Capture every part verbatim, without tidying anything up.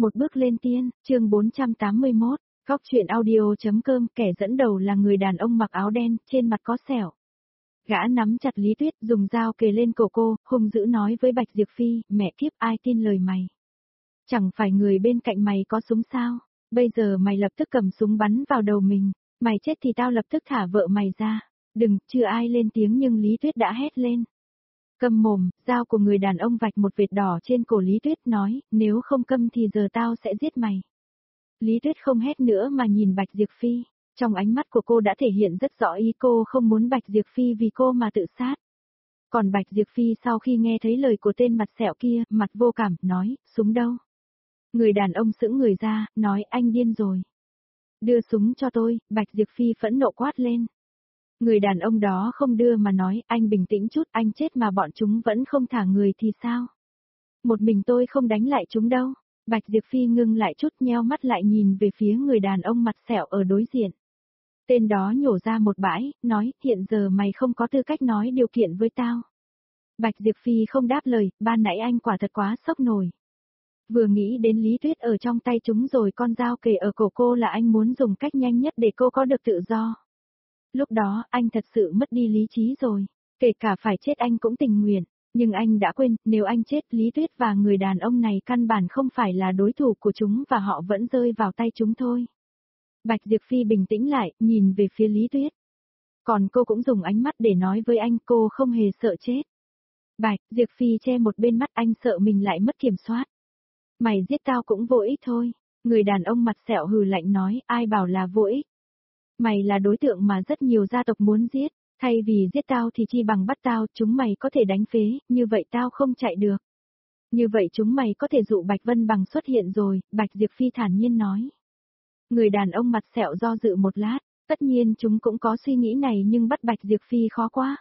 Một bước lên tiên, chương bốn trăm tám mươi mốt, Góc truyện audio.com, kẻ dẫn đầu là người đàn ông mặc áo đen, trên mặt có sẹo. Gã nắm chặt Lý Tuyết, dùng dao kề lên cổ cô, hung dữ nói với Bạch Diệp Phi, mẹ kiếp ai tin lời mày. Chẳng phải người bên cạnh mày có súng sao, bây giờ mày lập tức cầm súng bắn vào đầu mình, mày chết thì tao lập tức thả vợ mày ra. Đừng, chưa ai lên tiếng nhưng Lý Tuyết đã hét lên. Câm mồm, dao của người đàn ông vạch một vệt đỏ trên cổ Lý Tuyết nói, nếu không câm thì giờ tao sẽ giết mày. Lý Tuyết không hét nữa mà nhìn Bạch Diệp Phi, trong ánh mắt của cô đã thể hiện rất rõ ý cô không muốn Bạch Diệp Phi vì cô mà tự sát. Còn Bạch Diệp Phi sau khi nghe thấy lời của tên mặt sẹo kia, mặt vô cảm, nói, súng đâu? Người đàn ông sững người ra, nói anh điên rồi. Đưa súng cho tôi, Bạch Diệp Phi phẫn nộ quát lên. Người đàn ông đó không đưa mà nói, anh bình tĩnh chút, anh chết mà bọn chúng vẫn không thả người thì sao? Một mình tôi không đánh lại chúng đâu. Bạch Diệp Phi ngưng lại chút, nheo mắt lại nhìn về phía người đàn ông mặt sẹo ở đối diện. Tên đó nhổ ra một bãi, nói, hiện giờ mày không có tư cách nói điều kiện với tao. Bạch Diệp Phi không đáp lời, ban nãy anh quả thật quá sốc nổi. Vừa nghĩ đến Lý Tuyết ở trong tay chúng rồi con dao kề ở cổ cô là anh muốn dùng cách nhanh nhất để cô có được tự do. Lúc đó, anh thật sự mất đi lý trí rồi, kể cả phải chết anh cũng tình nguyện, nhưng anh đã quên, nếu anh chết Lý Tuyết và người đàn ông này căn bản không phải là đối thủ của chúng và họ vẫn rơi vào tay chúng thôi. Bạch Diệp Phi bình tĩnh lại, nhìn về phía Lý Tuyết. Còn cô cũng dùng ánh mắt để nói với anh cô không hề sợ chết. Bạch Diệp Phi che một bên mắt, anh sợ mình lại mất kiểm soát. Mày giết tao cũng vô ích thôi, người đàn ông mặt sẹo hừ lạnh nói, ai bảo là vô ích. Mày là đối tượng mà rất nhiều gia tộc muốn giết, thay vì giết tao thì chi bằng bắt tao, chúng mày có thể đánh phế, như vậy tao không chạy được. Như vậy chúng mày có thể dụ Bạch Vân Bằng xuất hiện rồi, Bạch Diệp Phi thản nhiên nói. Người đàn ông mặt sẹo do dự một lát, tất nhiên chúng cũng có suy nghĩ này nhưng bắt Bạch Diệp Phi khó quá.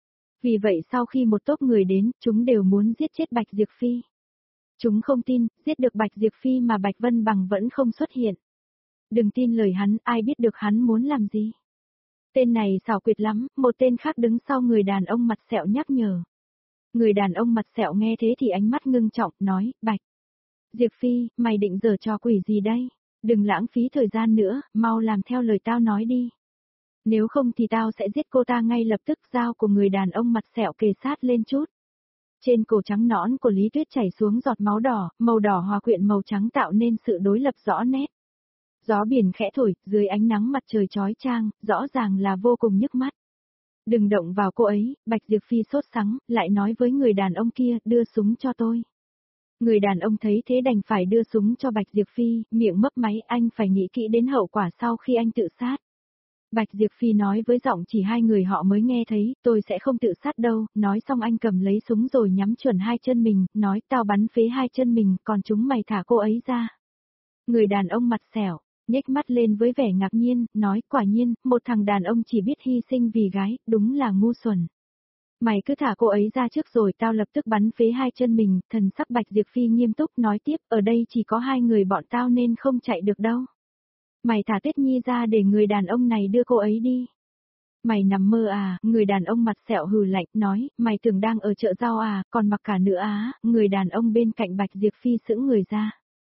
Vì vậy sau khi một tốp người đến, chúng đều muốn giết chết Bạch Diệp Phi. Chúng không tin, giết được Bạch Diệp Phi mà Bạch Vân Bằng vẫn không xuất hiện. Đừng tin lời hắn, ai biết được hắn muốn làm gì. Tên này xảo quyệt lắm, một tên khác đứng sau người đàn ông mặt sẹo nhắc nhở. Người đàn ông mặt sẹo nghe thế thì ánh mắt ngưng trọng, nói, Bạch Diệp Phi, mày định giở trò quỷ gì đây? Đừng lãng phí thời gian nữa, mau làm theo lời tao nói đi. Nếu không thì tao sẽ giết cô ta ngay lập tức. Dao của người đàn ông mặt sẹo kề sát lên chút. Trên cổ trắng nõn của Lý Tuyết chảy xuống giọt máu đỏ, màu đỏ hòa quyện màu trắng tạo nên sự đối lập rõ nét. Gió biển khẽ thổi, dưới ánh nắng mặt trời chói chang, rõ ràng là vô cùng nhức mắt. Đừng động vào cô ấy, Bạch Diệp Phi sốt sắng, lại nói với người đàn ông kia, đưa súng cho tôi. Người đàn ông thấy thế đành phải đưa súng cho Bạch Diệp Phi, miệng mấp máy, anh phải nghĩ kỹ đến hậu quả sau khi anh tự sát. Bạch Diệp Phi nói với giọng chỉ hai người họ mới nghe thấy, tôi sẽ không tự sát đâu, nói xong anh cầm lấy súng rồi nhắm chuẩn hai chân mình, nói tao bắn phế hai chân mình, còn chúng mày thả cô ấy ra. Người đàn ông mặt sẹo, nhếch mắt lên với vẻ ngạc nhiên, nói quả nhiên, một thằng đàn ông chỉ biết hy sinh vì gái, đúng là ngu xuẩn. Mày cứ thả cô ấy ra trước rồi tao lập tức bắn phế hai chân mình, thần sắc Bạch Diệp Phi nghiêm túc nói tiếp, ở đây chỉ có hai người bọn tao nên không chạy được đâu. Mày thả Tuyết Nhi ra để người đàn ông này đưa cô ấy đi. Mày nằm mơ à, người đàn ông mặt sẹo hừ lạnh, nói, mày tưởng đang ở chợ rau à, còn mặc cả nữa á, người đàn ông bên cạnh Bạch Diệp Phi sững người ra.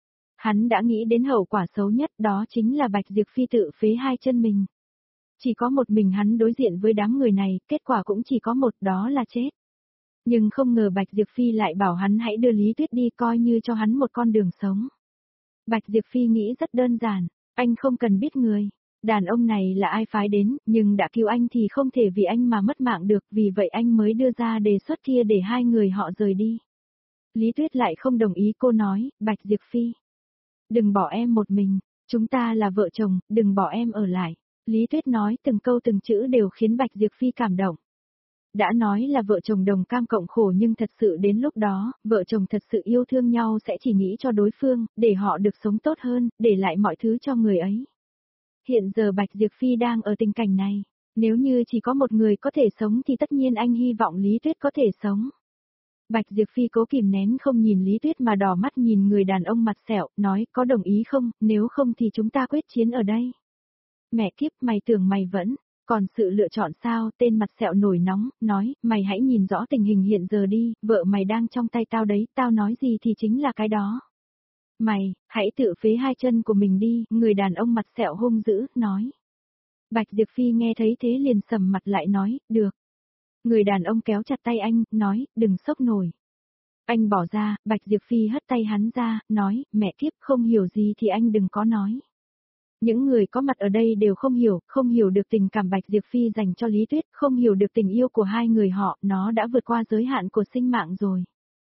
Hắn đã nghĩ đến hậu quả xấu nhất, đó chính là Bạch Diệp Phi tự phế hai chân mình. Chỉ có một mình hắn đối diện với đám người này, kết quả cũng chỉ có một, đó là chết. Nhưng không ngờ Bạch Diệp Phi lại bảo hắn hãy đưa Lý Tuyết đi coi như cho hắn một con đường sống. Bạch Diệp Phi nghĩ rất đơn giản, anh không cần biết người. Đàn ông này là ai phái đến, nhưng đã cứu anh thì không thể vì anh mà mất mạng được, vì vậy anh mới đưa ra đề xuất kia để hai người họ rời đi. Lý Tuyết lại không đồng ý, cô nói, Bạch Diệp Phi. Đừng bỏ em một mình, chúng ta là vợ chồng, đừng bỏ em ở lại. Lý Tuyết nói từng câu từng chữ đều khiến Bạch Diệp Phi cảm động. Đã nói là vợ chồng đồng cam cộng khổ nhưng thật sự đến lúc đó, vợ chồng thật sự yêu thương nhau sẽ chỉ nghĩ cho đối phương, để họ được sống tốt hơn, để lại mọi thứ cho người ấy. Hiện giờ Bạch Diệp Phi đang ở tình cảnh này, nếu như chỉ có một người có thể sống thì tất nhiên anh hy vọng Lý Tuyết có thể sống. Bạch Diệp Phi cố kìm nén không nhìn Lý Tuyết mà đỏ mắt nhìn người đàn ông mặt sẹo, nói có đồng ý không, nếu không thì chúng ta quyết chiến ở đây. Mẹ kiếp, mày tưởng mày vẫn còn sự lựa chọn sao? Tên mặt sẹo nổi nóng, nói, mày hãy nhìn rõ tình hình hiện giờ đi, vợ mày đang trong tay tao đấy, tao nói gì thì chính là cái đó. Mày, hãy tự phế hai chân của mình đi, người đàn ông mặt sẹo hung dữ, nói. Bạch Diệp Phi nghe thấy thế liền sầm mặt lại nói, được. Người đàn ông kéo chặt tay anh, nói, đừng sốc nổi. Anh bỏ ra, Bạch Diệp Phi hất tay hắn ra, nói, mẹ kiếp không hiểu gì thì anh đừng có nói. Những người có mặt ở đây đều không hiểu, không hiểu được tình cảm Bạch Diệp Phi dành cho Lý Tuyết, không hiểu được tình yêu của hai người họ, nó đã vượt qua giới hạn của sinh mạng rồi.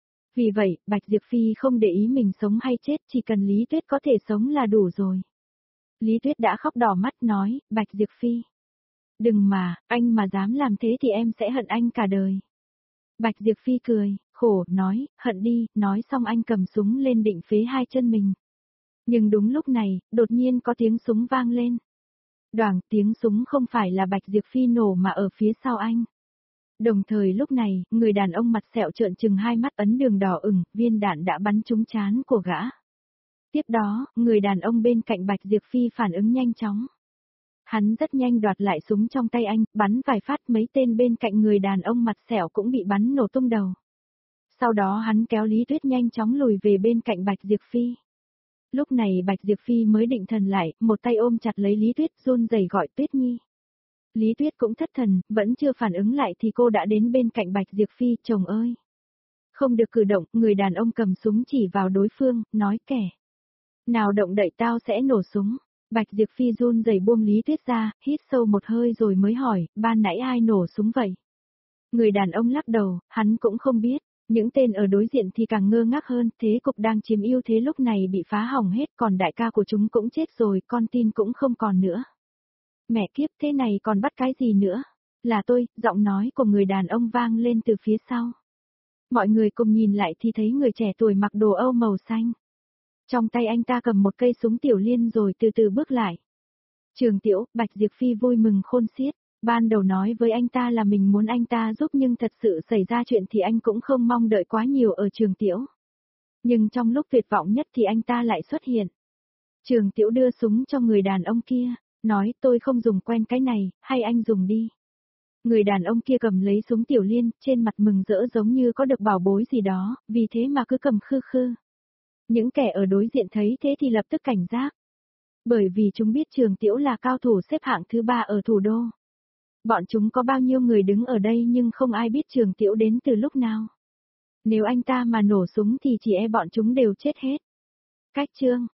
Vì vậy, Bạch Diệp Phi không để ý mình sống hay chết, chỉ cần Lý Tuyết có thể sống là đủ rồi. Lý Tuyết đã khóc đỏ mắt nói, Bạch Diệp Phi. Đừng mà, anh mà dám làm thế thì em sẽ hận anh cả đời. Bạch Diệp Phi cười, khổ, nói, hận đi, nói xong anh cầm súng lên định phế hai chân mình. Nhưng đúng lúc này, đột nhiên có tiếng súng vang lên. Đoảng, tiếng súng không phải là Bạch Diệp Phi nổ mà ở phía sau anh. Đồng thời lúc này, người đàn ông mặt sẹo trợn trừng hai mắt ấn đường đỏ ửng, viên đạn đã bắn trúng trán của gã. Tiếp đó, người đàn ông bên cạnh Bạch Diệp Phi phản ứng nhanh chóng. Hắn rất nhanh đoạt lại súng trong tay anh, bắn vài phát, mấy tên bên cạnh người đàn ông mặt sẹo cũng bị bắn nổ tung đầu. Sau đó hắn kéo Lý Tuyết nhanh chóng lùi về bên cạnh Bạch Diệp Phi. Lúc này Bạch Diệp Phi mới định thần lại, một tay ôm chặt lấy Lý Tuyết, run rẩy gọi Tuyết Nhi. Lý Tuyết cũng thất thần, vẫn chưa phản ứng lại thì cô đã đến bên cạnh Bạch Diệp Phi, chồng ơi. Không được cử động, người đàn ông cầm súng chỉ vào đối phương, nói kẻ. Nào động đậy tao sẽ nổ súng. Bạch Diệp Phi run rẩy buông Lý Tuyết ra, hít sâu một hơi rồi mới hỏi, ban nãy ai nổ súng vậy? Người đàn ông lắc đầu, hắn cũng không biết. Những tên ở đối diện thì càng ngơ ngác hơn, thế cục đang chiếm ưu thế lúc này bị phá hỏng hết, còn đại ca của chúng cũng chết rồi, con tin cũng không còn nữa. Mẹ kiếp, thế này còn bắt cái gì nữa? Là tôi, giọng nói của người đàn ông vang lên từ phía sau. Mọi người cùng nhìn lại thì thấy người trẻ tuổi mặc đồ Âu màu xanh. Trong tay anh ta cầm một cây súng tiểu liên rồi từ từ bước lại. Trường Tiểu, Bạch Diệp Phi vui mừng khôn xiết. Ban đầu nói với anh ta là mình muốn anh ta giúp nhưng thật sự xảy ra chuyện thì anh cũng không mong đợi quá nhiều ở Trường Tiểu. Nhưng trong lúc tuyệt vọng nhất thì anh ta lại xuất hiện. Trường Tiểu đưa súng cho người đàn ông kia, nói tôi không dùng quen cái này, hay anh dùng đi. Người đàn ông kia cầm lấy súng tiểu liên, trên mặt mừng rỡ giống như có được bảo bối gì đó, vì thế mà cứ cầm khư khư. Những kẻ ở đối diện thấy thế thì lập tức cảnh giác. Bởi vì chúng biết Trường Tiểu là cao thủ xếp hạng thứ ba ở thủ đô. Bọn chúng có bao nhiêu người đứng ở đây nhưng không ai biết Trường Tiểu đến từ lúc nào. Nếu anh ta mà nổ súng thì chỉ e bọn chúng đều chết hết. Cách chương